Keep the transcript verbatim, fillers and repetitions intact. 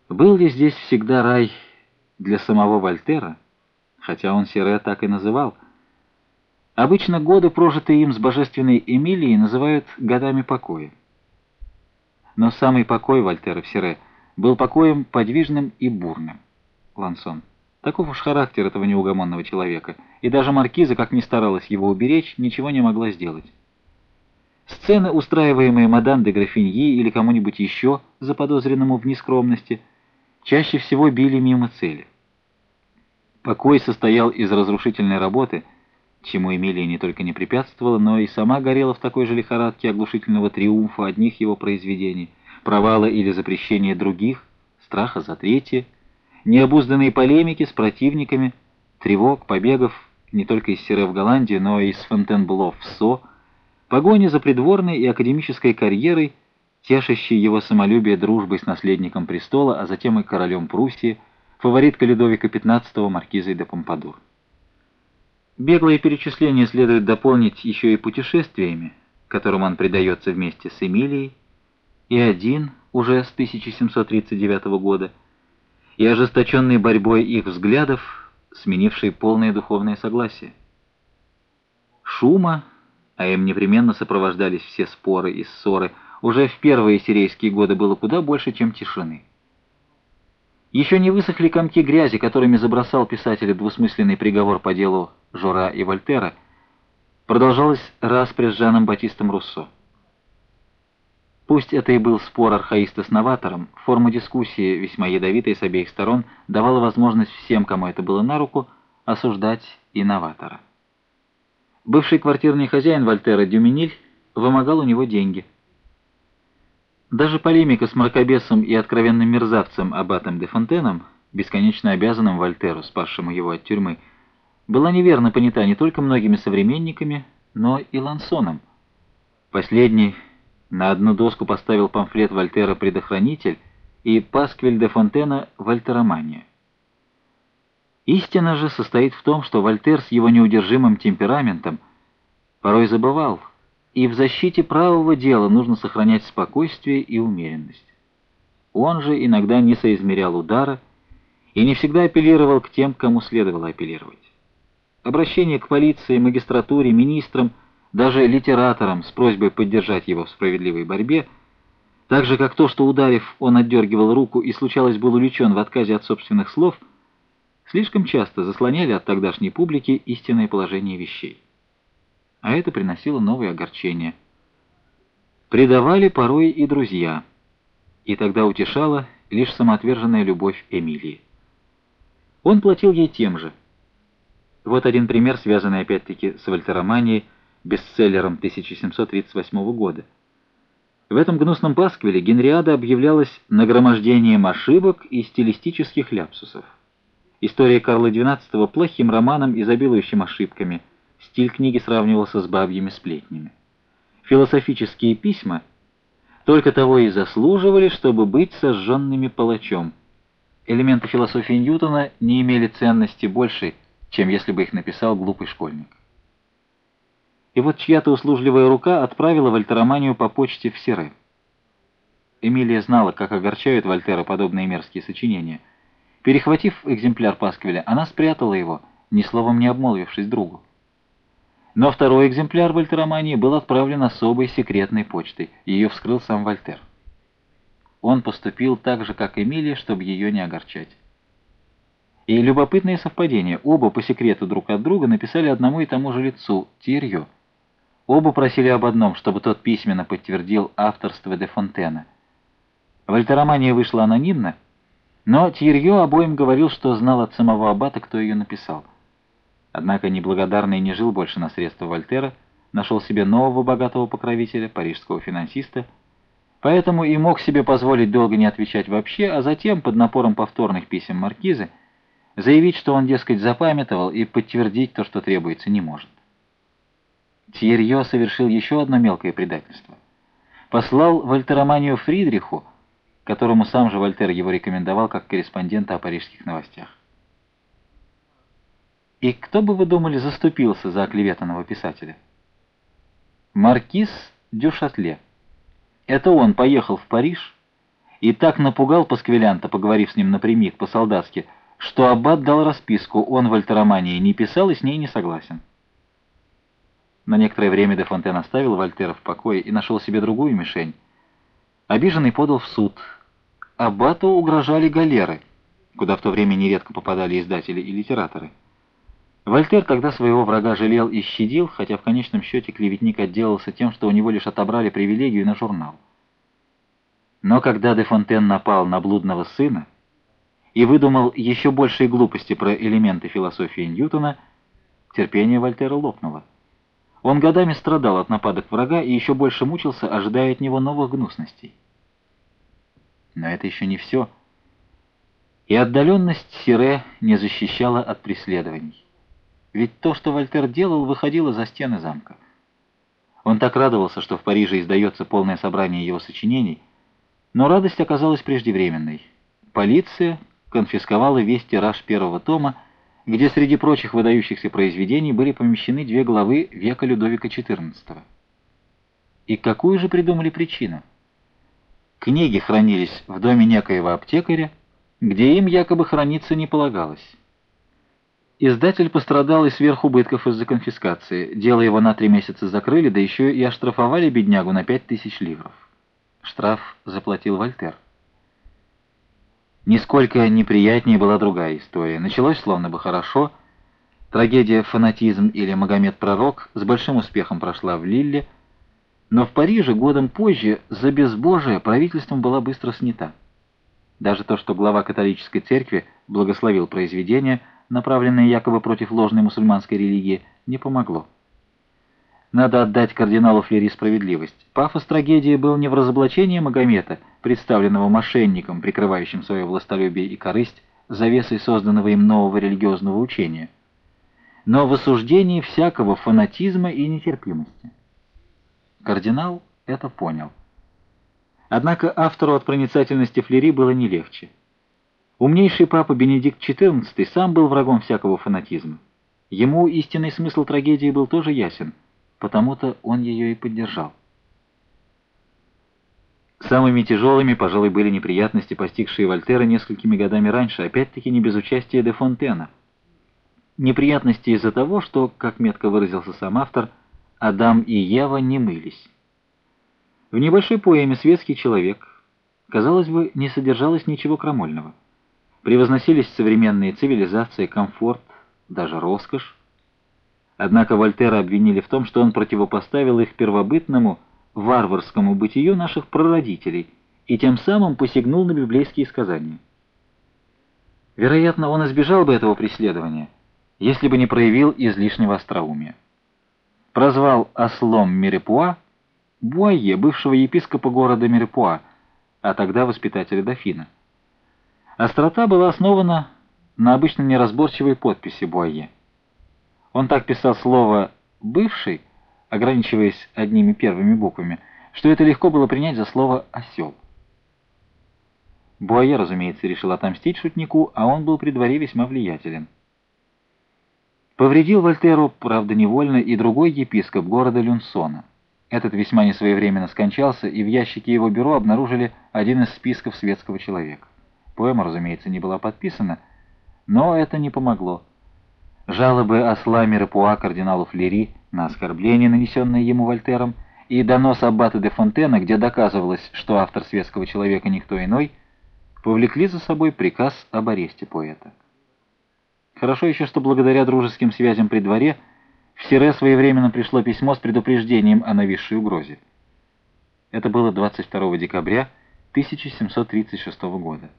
Был ли здесь всегда рай для самого Вольтера, хотя он Сире так и называл? Обычно годы, прожитые им с божественной Эмилией, называют годами покоя. Но самый покой Вольтера в Сире был покоем подвижным и бурным. Лансон. Таков уж характер этого неугомонного человека, и даже маркиза, как ни старалась его уберечь, ничего не могла сделать. Сцены, устраиваемые мадам де Графиньи или кому-нибудь еще заподозренному в нескромности, чаще всего били мимо цели. Покой состоял из разрушительной работы, чему Эмилия не только не препятствовала, но и сама горела в такой же лихорадке оглушительного триумфа одних его произведений, провала или запрещения других, страха за третье, необузданные полемики с противниками, тревог, побегов не только из Сире в Голландию, но и из Фонтенбло в Со, погони за придворной и академической карьерой, тешащей его самолюбие дружбой с наследником престола, а затем и королем Пруссии, фавориткой Людовика пятнадцатого маркизой де Помпадур. Беглое перечисление следует дополнить еще и путешествиями, которым он предается вместе с Эмилией, и один уже с тысяча семьсот тридцать девятого года, и ожесточенной борьбой их взглядов, сменившей полное духовное согласие. Шума, а им непременно сопровождались все споры и ссоры, уже в первые сирийские годы было куда больше, чем тишины. Еще не высохли комки грязи, которыми забросал писателя двусмысленный приговор по делу Жора и Вольтера, продолжалась распря с Жаном Батистом Руссо. Пусть это и был спор архаиста с новатором, форма дискуссии, весьма ядовитая с обеих сторон, давала возможность всем, кому это было на руку, осуждать и новатора. Бывший квартирный хозяин Вольтера Дюминиль вымогал у него деньги. Даже полемика с мракобесом и откровенным мерзавцем аббатом де Фонтеном, бесконечно обязанным Вольтеру, спасшему его от тюрьмы, была неверно понята не только многими современниками, но и Лансоном. Последний на одну доску поставил памфлет Вольтера «Предохранитель» и Пасквиль де Фонтена «Вольтеромания». Истина же состоит в том, что Вольтер с его неудержимым темпераментом порой забывал, и в защите правого дела нужно сохранять спокойствие и умеренность. Он же иногда не соизмерял удара и не всегда апеллировал к тем, кому следовало апеллировать. Обращение к полиции, магистратуре, министрам, даже литераторам с просьбой поддержать его в справедливой борьбе, так же как то, что, ударив, он отдергивал руку и, случалось, был увлечен в отказе от собственных слов, слишком часто заслоняли от тогдашней публики истинное положение вещей. А это приносило новые огорчения. Предавали порой и друзья, и тогда утешала лишь самоотверженная любовь Эмилии. Он платил ей тем же. Вот один пример, связанный опять-таки с Вольтероманией, бестселлером тысяча семьсот тридцать восьмого года. В этом гнусном пасквиле Генриада объявлялась нагромождением ошибок и стилистических ляпсусов. История Карла двенадцатого плохим романом, изобилующим ошибками. Стиль книги сравнивался с бабьими сплетнями. Философические письма только того и заслуживали, чтобы быть сожженными палачом. Элементы философии Ньютона не имели ценности большей, чем если бы их написал глупый школьник. И вот чья-то услужливая рука отправила Вольтероманию по почте в Сире. Эмилия знала, как огорчают Вольтера подобные мерзкие сочинения. Перехватив экземпляр пасквиля, она спрятала его, ни словом не обмолвившись другу. Но второй экземпляр Вольтеромании был отправлен особой секретной почтой. Ее вскрыл сам Вольтер. Он поступил так же, как Эмилия, чтобы ее не огорчать. И любопытное совпадение. Оба по секрету друг от друга написали одному и тому же лицу — Тирьё. Оба просили об одном, чтобы тот письменно подтвердил авторство де Фонтена. Вольтеромания вышла анонимно, но Тирьё обоим говорил, что знал от самого аббата, кто ее написал. Однако неблагодарный не жил больше на средства Вольтера, нашел себе нового богатого покровителя, парижского финансиста, поэтому и мог себе позволить долго не отвечать вообще, а затем, под напором повторных писем маркизы, заявить, что он, дескать, запамятовал и подтвердить то, что требуется, не может. Тьерьё совершил еще одно мелкое предательство. Послал Вольтероманию Фридриху, которому сам же Вольтер его рекомендовал как корреспондента о парижских новостях. И кто бы вы думали заступился за оклеветанного писателя? Маркиз дю Шатле. Это он поехал в Париж и так напугал Пасквилянта, поговорив с ним напрямик, по-солдатски, что аббат дал расписку, он в альтеромании не писал и с ней не согласен. На некоторое время де Фонтен оставил Вольтера в покое и нашел себе другую мишень. Обиженный подал в суд. Аббату угрожали галеры, куда в то время нередко попадали издатели и литераторы. Вольтер тогда своего врага жалел и щадил, хотя в конечном счете клеветник отделался тем, что у него лишь отобрали привилегию на журнал. Но когда де Фонтен напал на блудного сына и выдумал еще большие глупости про элементы философии Ньютона, терпение Вольтера лопнуло. Он годами страдал от нападок врага и еще больше мучился, ожидая от него новых гнусностей. Но это еще не все. И отдаленность Сире не защищала от преследований. Ведь то, что Вольтер делал, выходило за стены замка. Он так радовался, что в Париже издается полное собрание его сочинений, но радость оказалась преждевременной. Полиция конфисковала весь тираж первого тома, где среди прочих выдающихся произведений были помещены две главы века Людовика четырнадцатого. И какую же придумали причину? Книги хранились в доме некоего аптекаря, где им якобы храниться не полагалось. Издатель пострадал и сверх убытков из-за конфискации. Дело его на три месяца закрыли, да еще и оштрафовали беднягу на пять тысяч ливров. Штраф заплатил Вольтер. Нисколько неприятнее была другая история. Началось словно бы хорошо. Трагедия «Фанатизм» или «Магомед-пророк» с большим успехом прошла в Лилле, но в Париже годом позже за безбожие правительством была быстро снята. Даже то, что глава католической церкви благословил произведение, направленное якобы против ложной мусульманской религии, не помогло. Надо отдать кардиналу Флери справедливость. Пафос трагедии был не в разоблачении Магомета, представленного мошенником, прикрывающим свое властолюбие и корысть, завесой созданного им нового религиозного учения, но в осуждении всякого фанатизма и нетерпимости. Кардинал это понял. Однако автору от проницательности Флери было не легче. Умнейший папа Бенедикт четырнадцатый сам был врагом всякого фанатизма. Ему истинный смысл трагедии был тоже ясен, потому-то он ее и поддержал. Самыми тяжелыми, пожалуй, были неприятности, постигшие Вольтера несколькими годами раньше, опять-таки не без участия де Фонтена. Неприятности из-за того, что, как метко выразился сам автор, Адам и Ева не мылись. В небольшой поэме «Светский человек», казалось бы, не содержалось ничего крамольного. Превозносились современные цивилизация, комфорт, даже роскошь. Однако Вольтера обвинили в том, что он противопоставил их первобытному, варварскому бытию наших прародителей и тем самым посягнул на библейские сказания. Вероятно, он избежал бы этого преследования, если бы не проявил излишнего остроумия. Прозвал ослом Мирепуа Буайе, бывшего епископа города Мирепуа, а тогда воспитателя дофина. Острота была основана на обычно неразборчивой подписи Буайе. Он так писал слово «бывший», ограничиваясь одними первыми буквами, что это легко было принять за слово «осел». Буайе, разумеется, решил отомстить шутнику, а он был при дворе весьма влиятелен. Повредил Вольтеру, правда невольно, и другой епископ города Люнсона. Этот весьма несвоевременно скончался, и в ящике его бюро обнаружили один из списков светского человека. Поэма, разумеется, не была подписана, но это не помогло. Жалобы осла Мирепуа кардиналу Флери на оскорбление, нанесенное ему Вольтером, и донос аббата де Фонтена, где доказывалось, что автор «Светского человека» никто иной, повлекли за собой приказ об аресте поэта. Хорошо еще, что благодаря дружеским связям при дворе в Сире своевременно пришло письмо с предупреждением о нависшей угрозе. Это было двадцать второго декабря тысяча семьсот тридцать шестого года.